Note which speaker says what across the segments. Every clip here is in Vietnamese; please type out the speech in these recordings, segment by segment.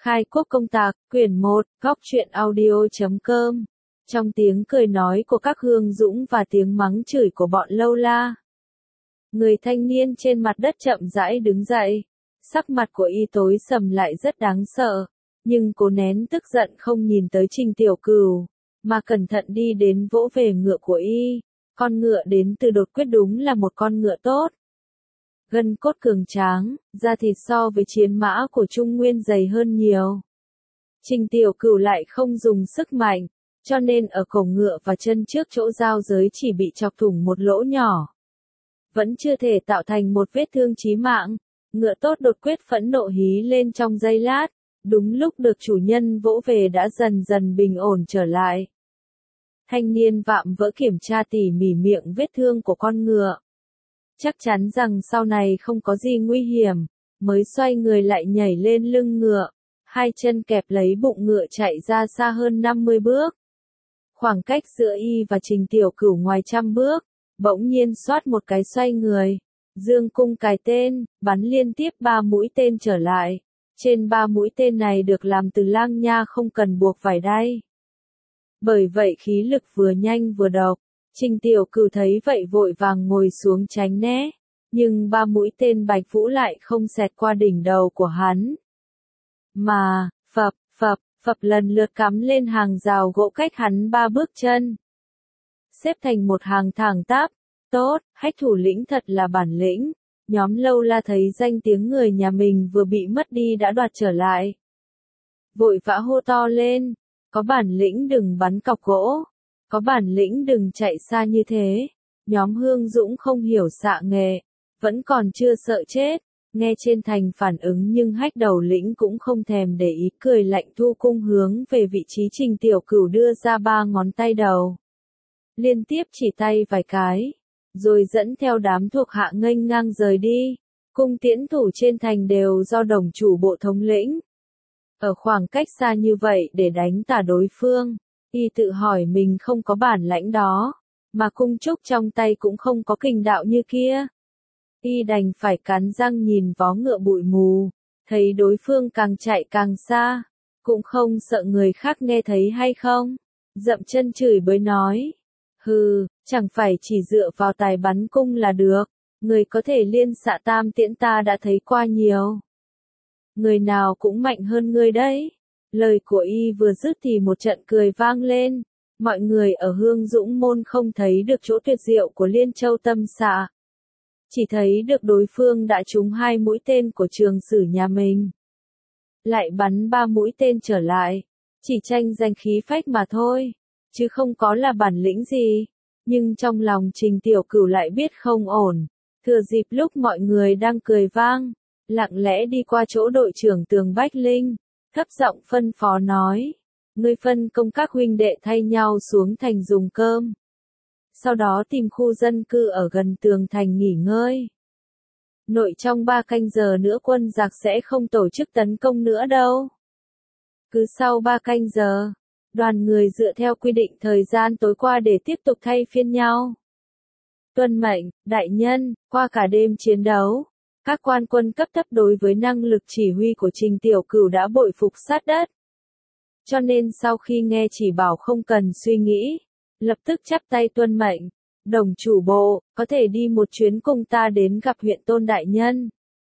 Speaker 1: Khai quốc công tạc, quyển 1, góc truyện audio.com. Trong tiếng cười nói của các Hương Dũng và tiếng mắng chửi của bọn Lâu La, người thanh niên trên mặt đất chậm rãi đứng dậy. Sắc mặt của y tối sầm lại rất đáng sợ, nhưng cố nén tức giận không nhìn tới Trình Tiểu Cửu, mà cẩn thận đi đến vỗ về ngựa của y. Con ngựa đến từ Đột Quyết đúng là một con ngựa tốt. Gân cốt cường tráng, da thịt so với chiến mã của Trung Nguyên dày hơn nhiều. Trình Tiểu Cửu lại không dùng sức mạnh, cho nên ở cổ ngựa và chân trước chỗ giao giới chỉ bị chọc thủng một lỗ nhỏ. Vẫn chưa thể tạo thành một vết thương chí mạng. Ngựa tốt Đột Quyết phẫn nộ hí lên trong giây lát, đúng lúc được chủ nhân vỗ về đã dần dần bình ổn trở lại. Thanh niên vạm vỡ kiểm tra tỉ mỉ miệng vết thương của con ngựa. Chắc chắn rằng sau này không có gì nguy hiểm, mới xoay người lại nhảy lên lưng ngựa, hai chân kẹp lấy bụng ngựa chạy ra xa hơn 50 bước. Khoảng cách giữa y và Trình Tiểu Cửu ngoài 100 bước, bỗng nhiên xoát một cái xoay người, dương cung cài tên, bắn liên tiếp 3 mũi tên trở lại. Trên 3 mũi tên này được làm từ lang nha không cần buộc vải đay. Bởi vậy khí lực vừa nhanh vừa độc. Trình Tiểu Cửu thấy vậy vội vàng ngồi xuống tránh né, nhưng 3 mũi tên Bạch Vũ lại không xẹt qua đỉnh đầu của hắn, mà phập lần lượt cắm lên hàng rào gỗ cách hắn 3 bước chân, xếp thành một hàng thẳng tắp. Tốt, Hách thủ lĩnh thật là bản lĩnh. Nhóm Lâu La thấy danh tiếng người nhà mình vừa bị mất đi đã đoạt trở lại, vội vã hô to lên, có bản lĩnh đừng bắn cọc gỗ. Có bản lĩnh đừng chạy xa như thế. Nhóm Hương Dũng không hiểu xạ nghệ, vẫn còn chưa sợ chết, nghe trên thành phản ứng nhưng Hách đầu lĩnh cũng không thèm để ý, cười lạnh thu cung hướng về vị trí Trình Tiểu Cửu đưa ra 3 ngón tay đầu. Liên tiếp chỉ tay vài cái, rồi dẫn theo đám thuộc hạ nghênh ngang rời đi. Cung tiễn thủ trên thành đều do đồng chủ bộ thống lĩnh. Ở khoảng cách xa như vậy để đánh tả đối phương, y tự hỏi mình không có bản lãnh đó, mà cung trúc trong tay cũng không có kình đạo như kia. Y đành phải cắn răng nhìn vó ngựa bụi mù, thấy đối phương càng chạy càng xa, cũng không sợ người khác nghe thấy hay không. Dậm chân chửi bới nói, hừ, chẳng phải chỉ dựa vào tài bắn cung là được, người có thể liên xạ tam tiễn ta đã thấy qua nhiều. Người nào cũng mạnh hơn ngươi đấy. Lời của y vừa dứt thì một trận cười vang lên. Mọi người ở Hương Dũng môn không thấy được chỗ tuyệt diệu của Liên Châu tâm xạ, chỉ thấy được đối phương đã trúng 2 mũi tên của Trường Sử nhà mình, lại bắn 3 mũi tên trở lại, chỉ tranh giành khí phách mà thôi, chứ không có là bản lĩnh gì. Nhưng trong lòng Trình Tiểu Cửu lại biết không ổn, thừa dịp lúc mọi người đang cười vang, lặng lẽ đi qua chỗ đội trưởng Tường Bách Linh, thấp giọng phân phó nói, ngươi phân công các huynh đệ thay nhau xuống thành dùng cơm. Sau đó tìm khu dân cư ở gần tường thành nghỉ ngơi. Nội trong 3 canh giờ nữa quân giặc sẽ không tổ chức tấn công nữa đâu. Cứ sau 3 canh giờ, đoàn người dựa theo quy định thời gian tối qua để tiếp tục thay phiên nhau. Tuân mệnh, đại nhân. Qua cả đêm chiến đấu, các quan quân cấp thấp đối với năng lực chỉ huy của Trình Tiểu Cửu đã bội phục sát đất. Cho nên sau khi nghe chỉ bảo không cần suy nghĩ, lập tức chắp tay tuân mệnh. Đồng chủ bộ, có thể đi một chuyến cùng ta đến gặp huyện Tôn đại nhân.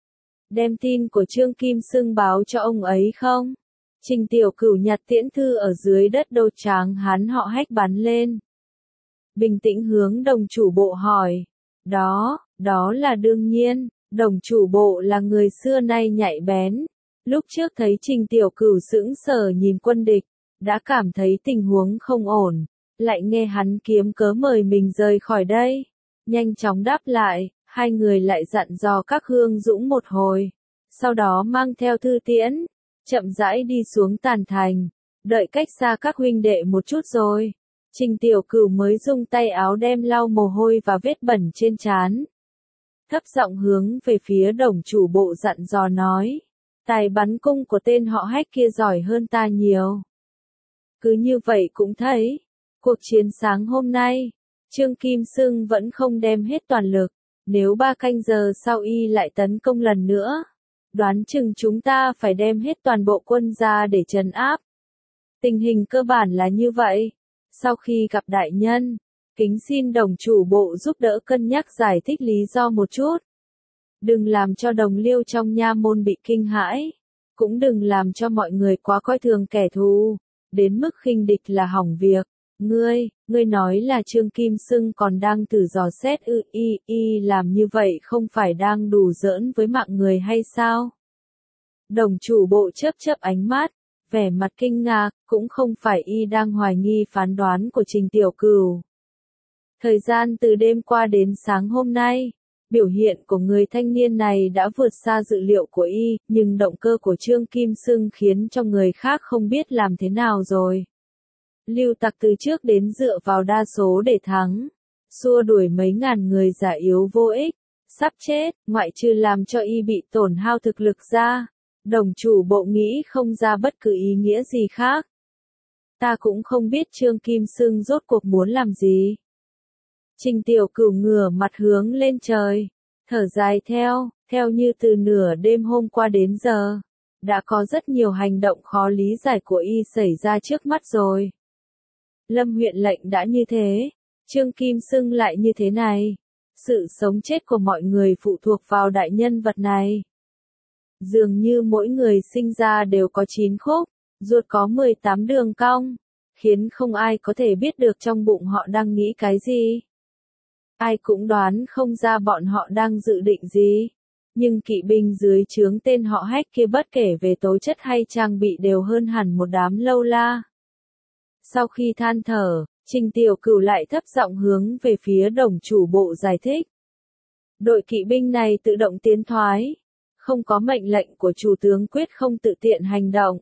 Speaker 1: Đem tin của Trương Kim Xưng báo cho ông ấy không? Trình Tiểu Cửu nhặt tiễn thư ở dưới đất đô tráng hán họ Hách bắn lên. Bình tĩnh hướng đồng chủ bộ hỏi. Đó là đương nhiên. Đồng chủ bộ là người xưa nay nhạy bén. Lúc trước thấy Trình Tiểu Cửu sững sờ nhìn quân địch, đã cảm thấy tình huống không ổn, lại nghe hắn kiếm cớ mời mình rời khỏi đây. Nhanh chóng đáp lại, hai người lại dặn dò các Hương Dũng một hồi. Sau đó mang theo thư tiễn, chậm rãi đi xuống tàn thành, đợi cách xa các huynh đệ một chút rồi. Trình Tiểu Cửu mới dùng tay áo đem lau mồ hôi và vết bẩn trên trán. Thấp giọng hướng về phía đồng chủ bộ dặn dò nói, tài bắn cung của tên họ Hách kia giỏi hơn ta nhiều. Cứ như vậy cũng thấy, cuộc chiến sáng hôm nay, Trương Kim Xưng vẫn không đem hết toàn lực, nếu 3 canh giờ sau y lại tấn công lần nữa, Đoán chừng chúng ta phải đem hết toàn bộ quân ra để trấn áp. Tình hình cơ bản là như vậy. Sau khi gặp đại nhân, kính xin đồng chủ bộ giúp đỡ cân nhắc giải thích lý do một chút. Đừng làm cho đồng liêu trong nha môn bị kinh hãi. Cũng đừng làm cho mọi người quá coi thường kẻ thù. Đến mức khinh địch là hỏng việc. Ngươi nói là Trương Kim Xưng còn đang thử dò xét làm như vậy không phải đang đùa giỡn với mạng người hay sao? Đồng chủ bộ chớp chớp ánh mắt, vẻ mặt kinh ngạc, cũng không phải đang hoài nghi phán đoán của Trình Tiểu Cửu. Thời gian từ đêm qua đến sáng hôm nay, biểu hiện của người thanh niên này đã vượt xa dự liệu của nhưng động cơ của Trương Kim Xưng khiến cho người khác không biết làm thế nào rồi. Lưu Tặc từ trước đến dựa vào đa số để thắng, xua đuổi mấy ngàn người già yếu vô ích, sắp chết, ngoại trừ làm cho bị tổn hao thực lực ra. Đồng chủ bộ nghĩ không ra bất cứ ý nghĩa gì khác. Ta cũng không biết Trương Kim Xưng rốt cuộc muốn làm gì. Trình Tiểu Cửu ngửa mặt hướng lên trời, thở dài theo như từ nửa đêm hôm qua đến giờ, đã có rất nhiều hành động khó lý giải của xảy ra trước mắt rồi. Lâm huyện lệnh đã như thế, Trương Kim Xưng lại như thế này. Sự sống chết của mọi người phụ thuộc vào đại nhân vật này. Dường như mỗi người sinh ra đều có 9 khúc, ruột có 18 đường cong, khiến không ai có thể biết được trong bụng họ đang nghĩ cái gì. Ai cũng đoán không ra bọn họ đang dự định gì. Nhưng kỵ binh dưới trướng tên họ Hách kia bất kể về tố chất hay trang bị đều hơn hẳn một đám lâu la. Sau khi than thở, Trình Tiểu Cửu lại thấp giọng hướng về phía đồng chủ bộ giải thích. Đội kỵ binh này tự động tiến thoái, không có mệnh lệnh của chủ tướng quyết không tự tiện hành động.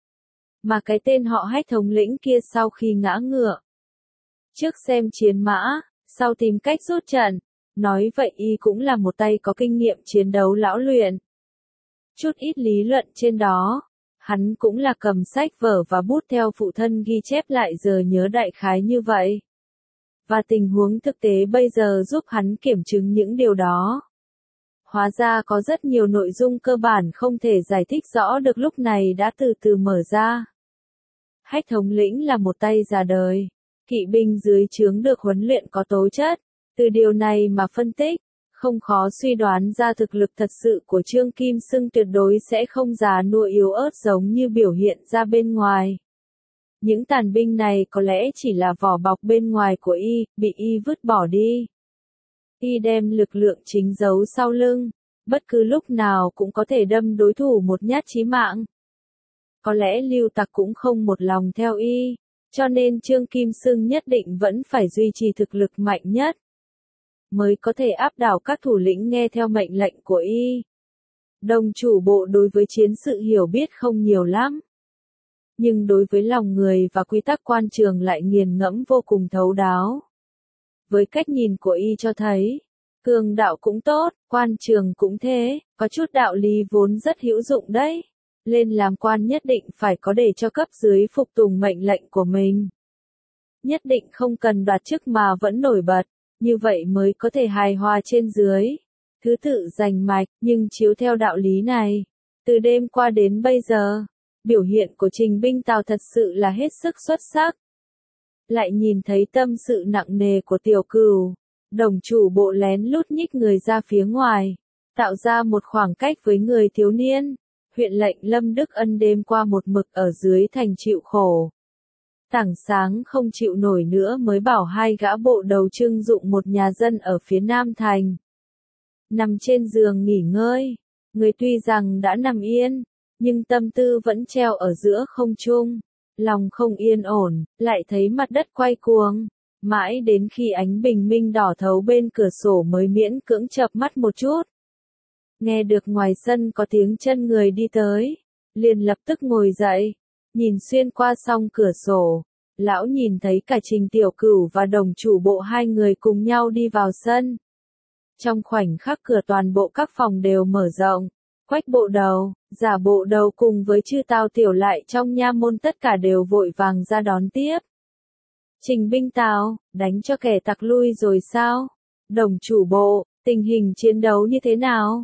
Speaker 1: Mà cái tên họ Hách thống lĩnh kia sau khi ngã ngựa, trước xem chiến mã, sau tìm cách rút trận, nói vậy cũng là một tay có kinh nghiệm chiến đấu lão luyện. Chút ít lý luận trên đó, hắn cũng là cầm sách vở và bút theo phụ thân ghi chép lại giờ nhớ đại khái như vậy. Và tình huống thực tế bây giờ giúp hắn kiểm chứng những điều đó. Hóa ra có rất nhiều nội dung cơ bản không thể giải thích rõ được lúc này đã từ từ mở ra. Hách thống lĩnh là một tay già đời, kỵ binh dưới trướng được huấn luyện có tố chất, từ điều này mà phân tích, không khó suy đoán ra thực lực thật sự của Trương Kim Xưng tuyệt đối sẽ không già nua yếu ớt giống như biểu hiện ra bên ngoài. Những tàn binh này có lẽ chỉ là vỏ bọc bên ngoài của bị vứt bỏ đi. Đem lực lượng chính giấu sau lưng, bất cứ lúc nào cũng có thể đâm đối thủ một nhát chí mạng. Có lẽ Lưu Tặc cũng không một lòng theo cho nên Trương Kim Xưng nhất định vẫn phải duy trì thực lực mạnh nhất, mới có thể áp đảo các thủ lĩnh nghe theo mệnh lệnh của Đồng chủ bộ đối với chiến sự hiểu biết không nhiều lắm, nhưng đối với lòng người và quy tắc quan trường lại nghiền ngẫm vô cùng thấu đáo. Với cách nhìn của cho thấy, cường đạo cũng tốt, quan trường cũng thế, có chút đạo lý vốn rất hữu dụng đấy. Lên làm quan nhất định phải có để cho cấp dưới phục tùng mệnh lệnh của mình. Nhất định không cần đoạt chức mà vẫn nổi bật, như vậy mới có thể hài hòa trên dưới. Thứ tự rành mạch, nhưng chiếu theo đạo lý này, từ đêm qua đến bây giờ, biểu hiện của Trình binh Tào thật sự là hết sức xuất sắc. Lại nhìn thấy tâm sự nặng nề của Tiểu Cửu, đồng chủ bộ lén lút nhích người ra phía ngoài, tạo ra một khoảng cách với người thiếu niên. Huyện lệnh Lâm Đức Ân đêm qua một mực ở dưới thành chịu khổ. Tảng sáng không chịu nổi nữa mới bảo hai gã bộ đầu trưng dụng một nhà dân ở phía Nam Thành. Nằm trên giường nghỉ ngơi, người tuy rằng đã nằm yên, nhưng tâm tư vẫn treo ở giữa không trung, lòng không yên ổn, lại thấy mặt đất quay cuồng. Mãi đến khi ánh bình minh đỏ thấu bên cửa sổ mới miễn cưỡng chợp mắt một chút. Nghe được ngoài sân có tiếng chân người đi tới, liền lập tức ngồi dậy, nhìn xuyên qua song cửa sổ, lão nhìn thấy cả Trình Tiểu Cửu và đồng chủ bộ hai người cùng nhau đi vào sân. Trong khoảnh khắc cửa toàn bộ các phòng đều mở rộng, Quách bộ đầu, Giả bộ đầu cùng với chư Tào tiểu lại trong nha môn tất cả đều vội vàng ra đón tiếp. Trình binh Tào, đánh cho kẻ tặc lui rồi sao? Đồng chủ bộ, tình hình chiến đấu như thế nào?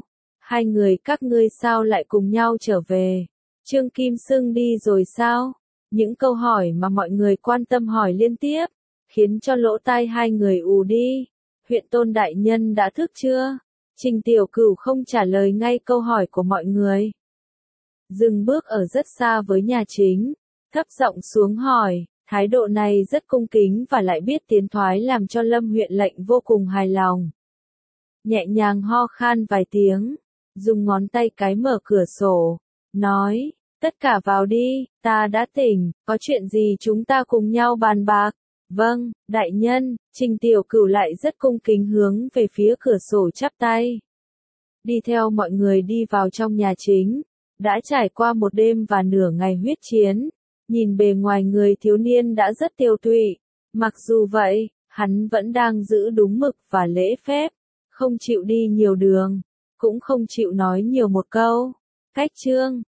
Speaker 1: Hai người các ngươi sao lại cùng nhau trở về? Trương Kim Sưng đi rồi sao? Những câu hỏi mà mọi người quan tâm hỏi liên tiếp, khiến cho lỗ tai hai người ù đi. Huyện Tôn đại nhân đã thức chưa? Trình Tiểu Cửu không trả lời ngay câu hỏi của mọi người. Dừng bước ở rất xa với nhà chính, thấp giọng xuống hỏi, thái độ này rất cung kính và lại biết tiến thoái làm cho Lâm huyện lệnh vô cùng hài lòng. Nhẹ nhàng ho khan vài tiếng, dùng ngón tay cái mở cửa sổ, nói, tất cả vào đi, ta đã tỉnh, có chuyện gì chúng ta cùng nhau bàn bạc. Vâng, đại nhân. Trình Tiểu Cửu lại rất cung kính hướng về phía cửa sổ chắp tay. Đi theo mọi người đi vào trong nhà chính, đã trải qua một đêm và nửa ngày huyết chiến, nhìn bề ngoài người thiếu niên đã rất tiêu tụy, mặc dù vậy, hắn vẫn đang giữ đúng mực và lễ phép, không chịu đi nhiều đường, cũng không chịu nói nhiều một câu. Cách Trương